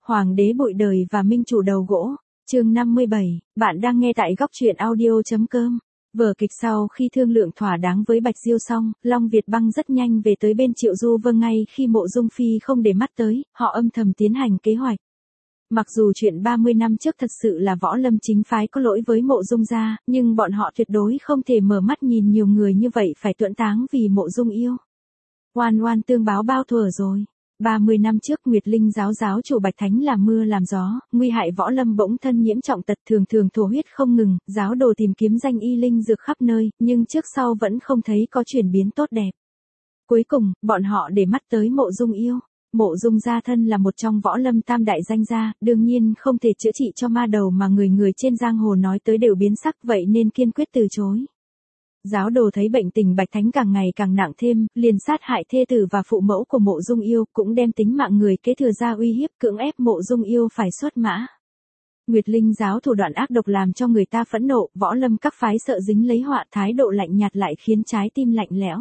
Hoàng đế bụi đời và minh chủ đầu gỗ. Chương 57, bạn đang nghe tại góc truyện audio.com. Vở kịch sau khi thương lượng thỏa đáng với Bạch Diêu xong, Long Việt Băng rất nhanh về tới bên Triệu Du Vân ngay khi Mộ Dung Phi không để mắt tới, họ âm thầm tiến hành kế hoạch. Mặc dù chuyện 30 năm trước thật sự là Võ Lâm chính phái có lỗi với Mộ Dung gia, nhưng bọn họ tuyệt đối không thể mở mắt nhìn nhiều người như vậy phải tuẫn táng vì Mộ Dung yêu. Oan oan tương báo bao thuở rồi. 30 năm trước Nguyệt Linh giáo giáo chủ Bạch Thánh làm mưa làm gió, nguy hại Võ Lâm bỗng thân nhiễm trọng tật thường thường thổ huyết không ngừng, giáo đồ tìm kiếm danh y linh dược khắp nơi, nhưng trước sau vẫn không thấy có chuyển biến tốt đẹp. Cuối cùng, bọn họ để mắt tới Mộ Dung yêu. Mộ Dung gia thân là một trong Võ Lâm tam đại danh gia, đương nhiên không thể chữa trị cho ma đầu mà người người trên giang hồ nói tới đều biến sắc, vậy nên kiên quyết từ chối. Giáo đồ thấy bệnh tình Bạch Thánh càng ngày càng nặng thêm, liền sát hại thê tử và phụ mẫu của Mộ Dung yêu, cũng đem tính mạng người kế thừa ra uy hiếp cưỡng ép Mộ Dung yêu phải xuất mã. Nguyệt Linh giáo thủ đoạn ác độc làm cho người ta phẫn nộ, Võ Lâm các phái sợ dính lấy họa, thái độ lạnh nhạt lại khiến trái tim lạnh lẽo.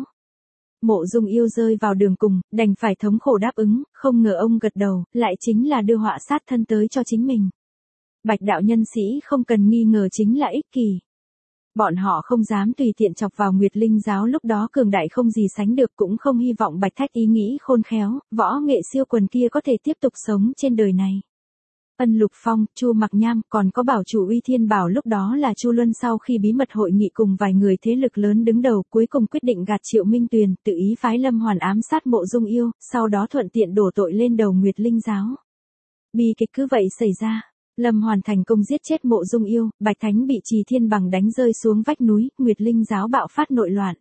Mộ Dung yêu rơi vào đường cùng, đành phải thống khổ đáp ứng, không ngờ ông gật đầu, lại chính là đưa họa sát thân tới cho chính mình. Bạch đạo nhân sĩ không cần nghi ngờ chính là ích kỷ. Bọn họ không dám tùy tiện chọc vào Nguyệt Linh giáo lúc đó cường đại không gì sánh được, cũng không hy vọng Bạch Thách ý nghĩ khôn khéo, võ nghệ siêu quần kia có thể tiếp tục sống trên đời này. Ân Lục Phong, Chu Mặc Nham, còn có bảo chủ Uy Thiên Bảo lúc đó là Chu Luân, sau khi bí mật hội nghị cùng vài người thế lực lớn đứng đầu, cuối cùng quyết định gạt Triệu Minh Tuyền, tự ý phái Lâm Hoàn ám sát Mộ Dung yêu, sau đó thuận tiện đổ tội lên đầu Nguyệt Linh giáo. Bi kịch cứ vậy xảy ra. Lâm Hoàn thành công giết chết Mộ Dung yêu, Bạch Thánh bị Trì Thiên Bằng đánh rơi xuống vách núi, Nguyệt Linh giáo bạo phát nội loạn.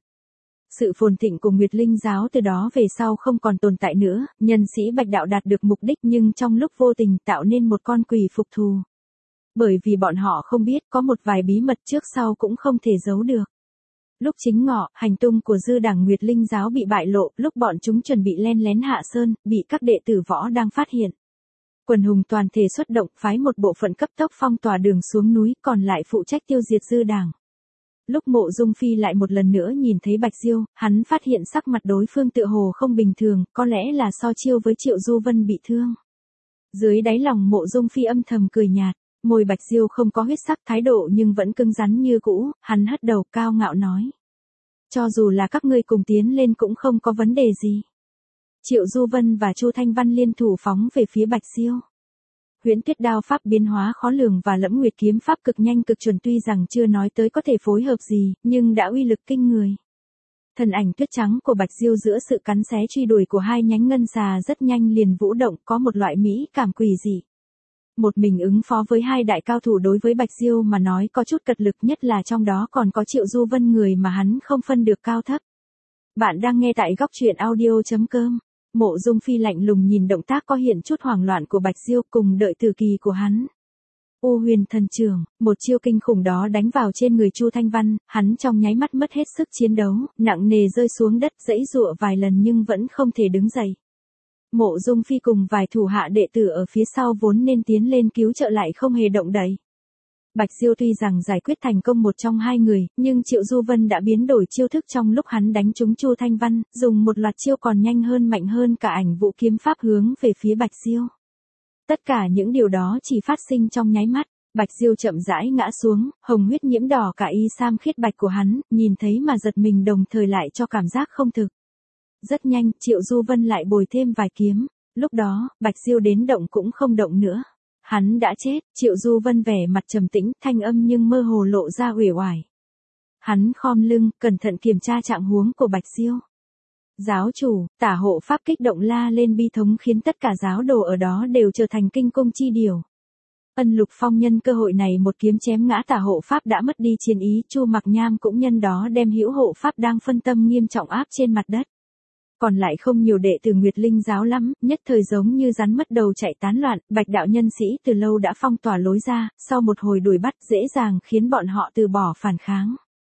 Sự phồn thịnh của Nguyệt Linh giáo từ đó về sau không còn tồn tại nữa, nhân sĩ Bạch đạo đạt được mục đích nhưng trong lúc vô tình tạo nên một con quỷ phục thù. Bởi vì bọn họ không biết có một vài bí mật trước sau cũng không thể giấu được. Lúc chính ngọ, hành tung của dư đảng Nguyệt Linh giáo bị bại lộ, lúc bọn chúng chuẩn bị len lén hạ sơn, bị các đệ tử võ đang phát hiện. Quần hùng toàn thể xuất động, phái một bộ phận cấp tốc phong tỏa đường xuống núi, còn lại phụ trách tiêu diệt dư đảng. Lúc Mộ Dung Phi lại một lần nữa nhìn thấy Bạch Diêu, hắn phát hiện sắc mặt đối phương tựa hồ không bình thường, có lẽ là so chiêu với Triệu Du Vân bị thương. Dưới đáy lòng Mộ Dung Phi âm thầm cười nhạt, môi Bạch Diêu không có huyết sắc thái độ nhưng vẫn cứng rắn như cũ, hắn hất đầu cao ngạo nói. Cho dù là các ngươi cùng tiến lên cũng không có vấn đề gì. Triệu Du Vân và Chu Thanh Văn liên thủ phóng về phía Bạch Diêu. Huyễn Tuyết đao pháp biến hóa khó lường và Lẫm Nguyệt kiếm pháp cực nhanh cực chuẩn, tuy rằng chưa nói tới có thể phối hợp gì, nhưng đã uy lực kinh người. Thân ảnh tuyết trắng của Bạch Diêu giữa sự cắn xé truy đuổi của hai nhánh ngân xà rất nhanh liền vũ động, có một loại mỹ cảm quỷ dị. Một mình ứng phó với hai đại cao thủ đối với Bạch Diêu mà nói có chút cật lực, nhất là trong đó còn có Triệu Du Vân, người mà hắn không phân được cao thấp. Bạn đang nghe tại góc truyện audio.com. Mộ Dung Phi lạnh lùng nhìn động tác có hiện chút hoảng loạn của Bạch Diêu, cùng đợi tử kỳ của hắn. U Huyền Thần Trường, một chiêu kinh khủng đó đánh vào trên người Chu Thanh Văn, hắn trong nháy mắt mất hết sức chiến đấu, nặng nề rơi xuống đất, giãy giụa vài lần nhưng vẫn không thể đứng dậy. Mộ Dung Phi cùng vài thủ hạ đệ tử ở phía sau vốn nên tiến lên cứu trợ lại không hề động đậy. Bạch Diêu tuy rằng giải quyết thành công một trong hai người, nhưng Triệu Du Vân đã biến đổi chiêu thức trong lúc hắn đánh trúng Chu Thanh Văn, dùng một loạt chiêu còn nhanh hơn mạnh hơn cả ảnh vũ kiếm pháp hướng về phía Bạch Diêu. Tất cả những điều đó chỉ phát sinh trong nháy mắt, Bạch Diêu chậm rãi ngã xuống, hồng huyết nhiễm đỏ cả y sam khiết bạch của hắn, nhìn thấy mà giật mình đồng thời lại cho cảm giác không thực. Rất nhanh, Triệu Du Vân lại bồi thêm vài kiếm, lúc đó, Bạch Diêu đến động cũng không động nữa. Hắn đã chết, Triệu Du Vân vẻ mặt trầm tĩnh, thanh âm nhưng mơ hồ lộ ra uể oải. Hắn khom lưng, cẩn thận kiểm tra trạng huống của Bạch Diêu. Giáo chủ, tả hộ pháp kích động la lên bi thống khiến tất cả giáo đồ ở đó đều trở thành kinh cung chi điều. Ân Lục Phong nhân cơ hội này một kiếm chém ngã tả hộ pháp đã mất đi chiến ý, Chu Mặc Nham cũng nhân đó đem hữu hộ pháp đang phân tâm nghiêm trọng áp trên mặt đất. Còn lại không nhiều đệ tử Nguyệt Linh giáo lắm, nhất thời giống như rắn mất đầu chạy tán loạn, Bạch đạo nhân sĩ từ lâu đã phong tỏa lối ra, sau một hồi đuổi bắt dễ dàng khiến bọn họ từ bỏ phản kháng.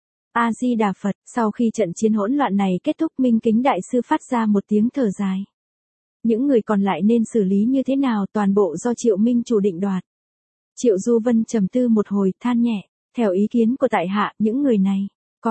A-di-đà Phật, sau khi trận chiến hỗn loạn này kết thúc, Minh Kính đại sư phát ra một tiếng thở dài. Những người còn lại nên xử lý như thế nào toàn bộ do Triệu Minh chủ định đoạt. Triệu Du Vân trầm tư một hồi, than nhẹ, theo ý kiến của tại hạ, những người này.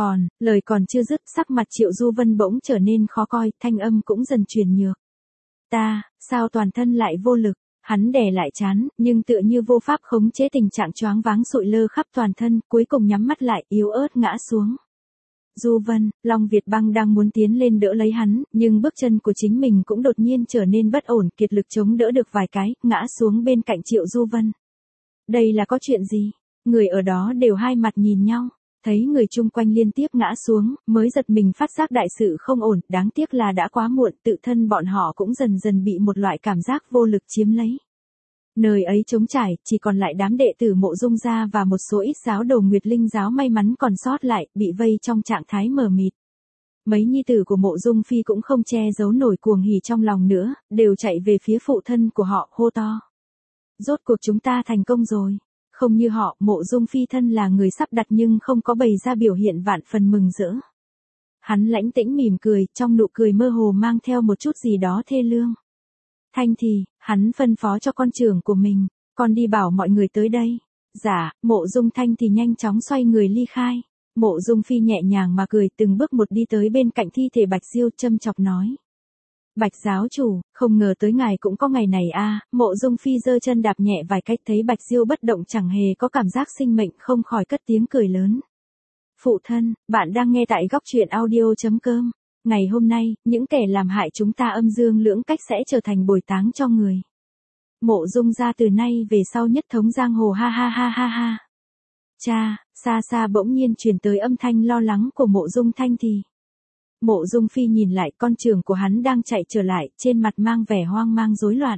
Lời còn chưa dứt, sắc mặt Triệu Du Vân bỗng trở nên khó coi, thanh âm cũng dần chuyển nhược. Sao toàn thân lại vô lực, hắn đè lại trán, nhưng tựa như vô pháp khống chế tình trạng choáng váng sụi lơ khắp toàn thân, cuối cùng nhắm mắt lại, yếu ớt ngã xuống. Du Vân, Long Việt Băng đang muốn tiến lên đỡ lấy hắn, nhưng bước chân của chính mình cũng đột nhiên trở nên bất ổn, kiệt lực chống đỡ được vài cái, ngã xuống bên cạnh Triệu Du Vân. Đây là có chuyện gì? Người ở đó đều hai mặt nhìn nhau, thấy người chung quanh liên tiếp ngã xuống, mới giật mình phát giác đại sự không ổn, đáng tiếc là đã quá muộn, tự thân bọn họ cũng dần dần bị một loại cảm giác vô lực chiếm lấy. Nơi ấy trống trải, chỉ còn lại đám đệ tử Mộ Dung gia và một số ít giáo đồ Nguyệt Linh giáo may mắn còn sót lại, bị vây trong trạng thái mờ mịt. Mấy nhi tử của Mộ Dung Phi cũng không che giấu nổi cuồng hỉ trong lòng nữa, đều chạy về phía phụ thân của họ, hô to. Rốt cuộc chúng ta thành công rồi. Không như họ, Mộ Dung Phi thân là người sắp đặt nhưng không có bày ra biểu hiện vạn phần mừng rỡ. Hắn lãnh tĩnh mỉm cười, trong nụ cười mơ hồ mang theo một chút gì đó thê lương. Thanh thì, hắn phân phó cho con trưởng của mình, con đi bảo mọi người tới đây. Dạ, Mộ Dung Thanh thì nhanh chóng xoay người ly khai. Mộ Dung Phi nhẹ nhàng mà cười, từng bước một đi tới bên cạnh thi thể Bạch Diêu, châm chọc nói. Bạch giáo chủ, không ngờ tới ngài cũng có ngày này a. Mộ Dung Phi giơ chân đạp nhẹ vài cách, thấy Bạch Diêu bất động chẳng hề có cảm giác sinh mệnh, không khỏi cất tiếng cười lớn. Phụ thân, bạn đang nghe tại góc truyện audio.com. Ngày hôm nay, những kẻ làm hại chúng ta âm dương lưỡng cách sẽ trở thành bồi táng cho người. Mộ Dung gia từ nay về sau nhất thống giang hồ, ha ha ha ha ha. Cha, xa xa bỗng nhiên truyền tới âm thanh lo lắng của Mộ Dung Thanh thì. Mộ Dung Phi nhìn lại, con trưởng của hắn đang chạy trở lại, trên mặt mang vẻ hoang mang rối loạn.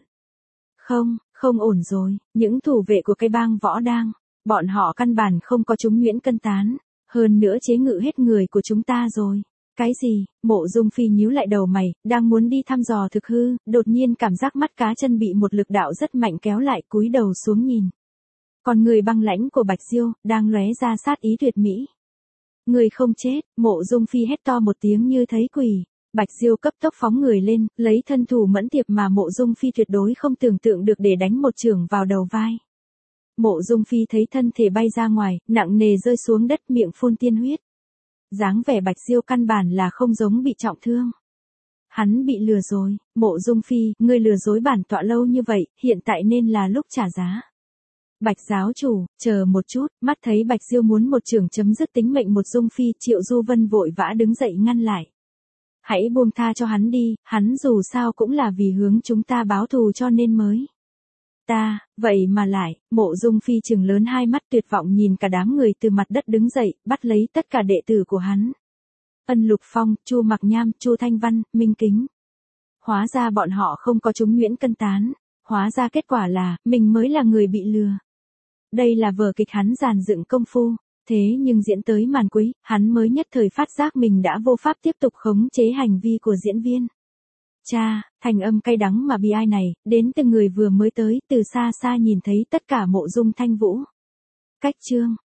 Không ổn rồi, những thủ vệ của cái bang Võ Đang, bọn họ căn bản không có chúng Nguyễn Cân Tán, hơn nữa chế ngự hết người của chúng ta rồi. Cái gì? Mộ Dung Phi nhíu lại đầu mày, đang muốn đi thăm dò thực hư, đột nhiên cảm giác mắt cá chân bị một lực đạo rất mạnh kéo lại, cúi đầu xuống nhìn. Còn người băng lãnh của Bạch Diêu, đang lóe ra sát ý tuyệt mỹ. Người không chết, Mộ Dung Phi hét to một tiếng như thấy quỷ. Bạch Diêu cấp tốc phóng người lên, lấy thân thủ mẫn tiệp mà Mộ Dung Phi tuyệt đối không tưởng tượng được để đánh một chưởng vào đầu vai. Mộ Dung Phi thấy thân thể bay ra ngoài, nặng nề rơi xuống đất, miệng phun tiên huyết. Dáng vẻ Bạch Diêu căn bản là không giống bị trọng thương. Hắn bị lừa rồi. Mộ Dung Phi, ngươi lừa dối bản tọa lâu như vậy, hiện tại nên là lúc trả giá. Bạch giáo chủ, chờ một chút, mắt thấy Bạch Diêu muốn một chưởng chấm dứt tính mệnh Mộ Dung Phi, Triệu Du Vân vội vã đứng dậy ngăn lại. Hãy buông tha cho hắn đi, hắn dù sao cũng là vì hướng chúng ta báo thù cho nên mới. Ta, vậy mà lại, Mộ Dung Phi trừng lớn hai mắt tuyệt vọng nhìn cả đám người từ mặt đất đứng dậy, bắt lấy tất cả đệ tử của hắn. Ân Lục Phong, Chu Mặc Nham, Chu Thanh Văn, Minh Kính. Hóa ra bọn họ không có chúng Nguyễn Cân Tán, hóa ra kết quả là, mình mới là người bị lừa. Đây là vở kịch hắn dàn dựng công phu, thế nhưng diễn tới màn cuối, hắn mới nhất thời phát giác mình đã vô pháp tiếp tục khống chế hành vi của diễn viên. Cha, thành âm cay đắng mà bi ai này, đến từ người vừa mới tới, từ xa xa nhìn thấy tất cả Mộ Dung Thanh Vũ. Cách chương.